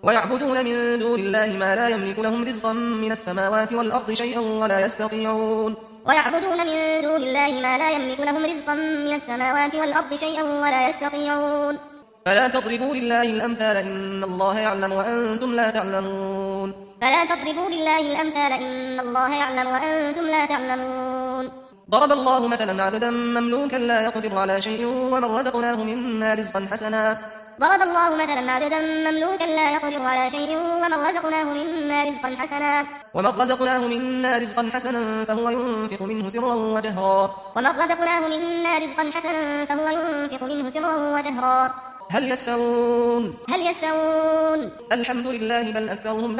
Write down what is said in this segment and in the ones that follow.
ويعبدون من دون الله ما لا يملك لهم رزقا من السماوات والأرض شيئا ولا يستطيعون ويعبدون من دون الله ما لا يملك لهم رزقا من السماوات والأرض شيئا ولا يستطيعون فلا تضربوا لله الأمثال إن الله يعلم وأنتم لا تعلمون فلا تضربوا لله الأمثال إن الله يعلم وأنتم لا تعلمون ضرب الله مثلا عبدا مملوكا لا يقدر على شيء ومن رزقناه منا رزقا حسنا ضرب الله مثلا عبدا مملوكا لا يقدر على شيء ومن رزقناه منا رزقا حسنا فهو ينفق منه سرا وجهرا هل يستوون الحمد لله بل أكثرهم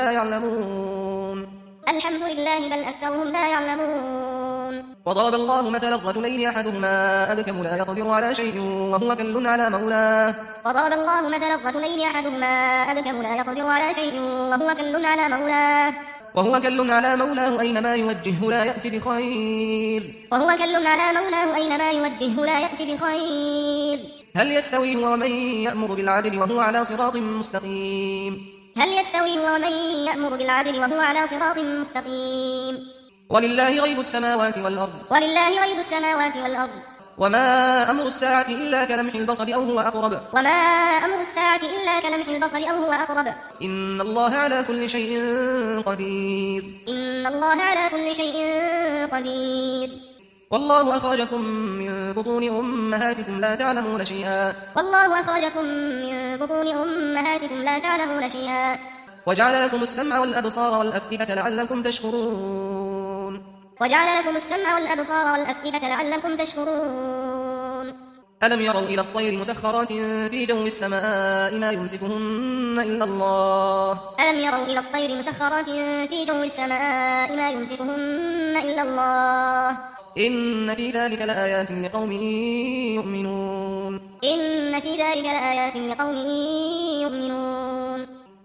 لا يعلمون وضرب الله مثلا الرجلين أحدهما أبكم لا يقدر على شيء وهو كل على مولاه أينما يوجهه لا يأتي بخير هل يستوي هو ومن يأمر بالعدل وهو على صراط مستقيم ولله غيب السماوات والأرض وما أمر الساعة إلا كلمح البصر أو هو أقرب إن الله على كل شيء قدير والله أخرجكم من بطون أمهاتكم لا تعلمون شيئا وجعل لكم السمع والأبصار والأفئدة لعلكم تشكرون ألم يروا إلى الطير مسخرات في جو السماء ما يمسكهن إلا الله إن في ذلك لآيات لقوم يؤمنون